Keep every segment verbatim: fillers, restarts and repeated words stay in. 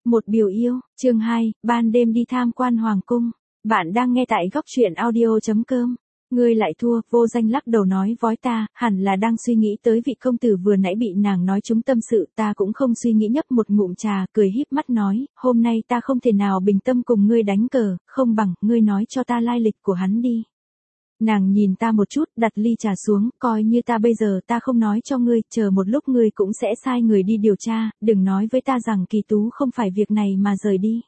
Một biểu yêu, chương hai, ban đêm đi tham quan hoàng cung. Bạn đang nghe tại góc truyện audio chấm com. Ngươi lại thua, Vô Danh lắc đầu nói vói ta, hẳn là đang suy nghĩ tới vị công tử vừa nãy bị nàng nói trúng tâm sự, ta cũng không suy nghĩ, nhấp một ngụm trà, cười híp mắt nói, hôm nay ta không thể nào bình tâm cùng ngươi đánh cờ, không bằng, ngươi nói cho ta lai lịch của hắn đi. Nàng nhìn ta một chút, đặt ly trà xuống, coi như ta bây giờ ta không nói cho ngươi, chờ một lúc ngươi cũng sẽ sai người đi điều tra, đừng nói với ta rằng Kỳ Tú không phải việc này mà rời đi.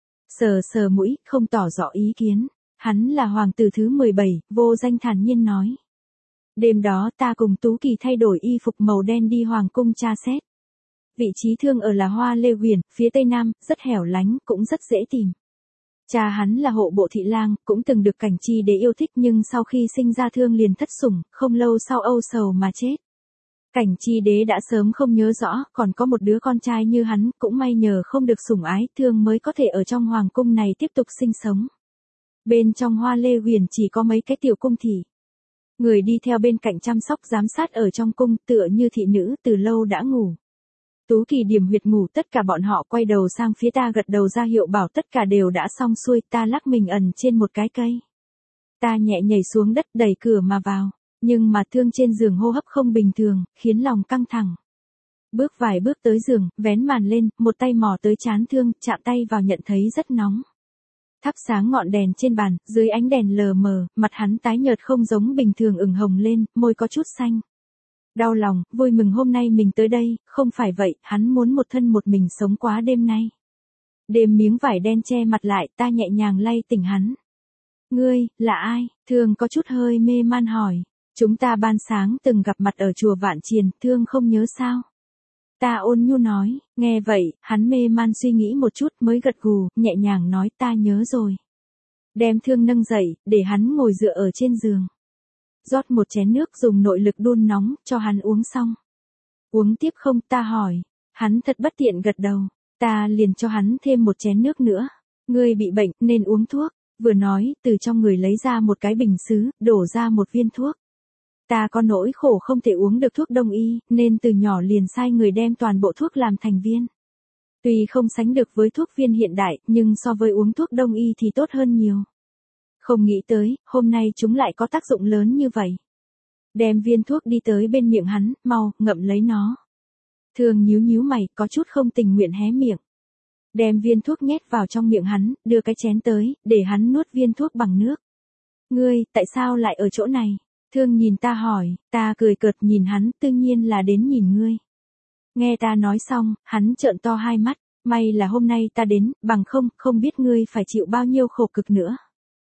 Sờ sờ mũi, không tỏ rõ ý kiến. Hắn là hoàng tử thứ mười bảy, Vô Danh thản nhiên nói. Đêm đó ta cùng Tú Kỳ thay đổi y phục màu đen đi hoàng cung tra xét. Vị trí thương ở là Hoa Lê Huyền, phía tây nam, rất hẻo lánh, cũng rất dễ tìm. Cha hắn là hộ bộ thị lang, cũng từng được Cảnh Chi Đế yêu thích, nhưng sau khi sinh ra thương liền thất sủng, không lâu sau âu sầu mà chết. Cảnh Chi Đế đã sớm không nhớ rõ, còn có một đứa con trai như hắn, cũng may nhờ không được sủng ái, thương mới có thể ở trong hoàng cung này tiếp tục sinh sống. Bên trong Hoa Lê Huyền chỉ có mấy cái tiểu cung thị. Người đi theo bên cạnh chăm sóc giám sát ở trong cung, tựa như thị nữ từ lâu đã ngủ. Tú Kỳ điểm huyệt ngủ, tất cả bọn họ quay đầu sang phía ta gật đầu ra hiệu bảo tất cả đều đã xong xuôi, ta lắc mình ẩn trên một cái cây. Ta nhẹ nhảy xuống đất đẩy cửa mà vào, nhưng mà thương trên giường hô hấp không bình thường, khiến lòng căng thẳng. Bước vài bước tới giường, vén màn lên, một tay mò tới trán thương, chạm tay vào nhận thấy rất nóng. Thắp sáng ngọn đèn trên bàn, dưới ánh đèn lờ mờ, mặt hắn tái nhợt không giống bình thường, ửng hồng lên, môi có chút xanh. Đau lòng, vui mừng hôm nay mình tới đây, không phải vậy, hắn muốn một thân một mình sống quá đêm nay. Đêm miếng vải đen che mặt lại, ta nhẹ nhàng lay tỉnh hắn. Ngươi, là ai? Thương có chút hơi mê man hỏi. Chúng ta ban sáng từng gặp mặt ở chùa Vạn Triền, Thương không nhớ sao? Ta ôn nhu nói, nghe vậy, hắn mê man suy nghĩ một chút mới gật gù, nhẹ nhàng nói ta nhớ rồi. Đem Thương nâng dậy, để hắn ngồi dựa ở trên giường. Rót một chén nước dùng nội lực đun nóng, cho hắn uống xong. Uống tiếp không, ta hỏi. Hắn thật bất tiện gật đầu. Ta liền cho hắn thêm một chén nước nữa. Ngươi bị bệnh, nên uống thuốc. Vừa nói, từ trong người lấy ra một cái bình sứ, đổ ra một viên thuốc. Ta có nỗi khổ không thể uống được thuốc đông y, nên từ nhỏ liền sai người đem toàn bộ thuốc làm thành viên. Tuy không sánh được với thuốc viên hiện đại, nhưng so với uống thuốc đông y thì tốt hơn nhiều. Không nghĩ tới, hôm nay chúng lại có tác dụng lớn như vậy. Đem viên thuốc đi tới bên miệng hắn, mau, ngậm lấy nó. Thương nhíu nhíu mày, có chút không tình nguyện hé miệng. Đem viên thuốc nhét vào trong miệng hắn, đưa cái chén tới, để hắn nuốt viên thuốc bằng nước. Ngươi, tại sao lại ở chỗ này? Thương nhìn ta hỏi, ta cười cợt nhìn hắn, tự nhiên là đến nhìn ngươi. Nghe ta nói xong, hắn trợn to hai mắt, may là hôm nay ta đến, bằng không, không biết ngươi phải chịu bao nhiêu khổ cực nữa.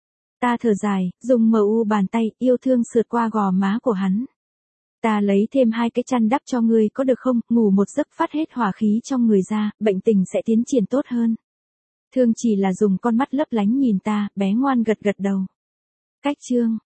Ta thở dài, dùng mờ u bàn tay, yêu thương sượt qua gò má của hắn. Ta lấy thêm hai cái chăn đắp cho ngươi có được không, ngủ một giấc phát hết hỏa khí trong người ra, bệnh tình sẽ tiến triển tốt hơn. Thương chỉ là dùng con mắt lấp lánh nhìn ta, bé ngoan gật gật đầu. Cách chương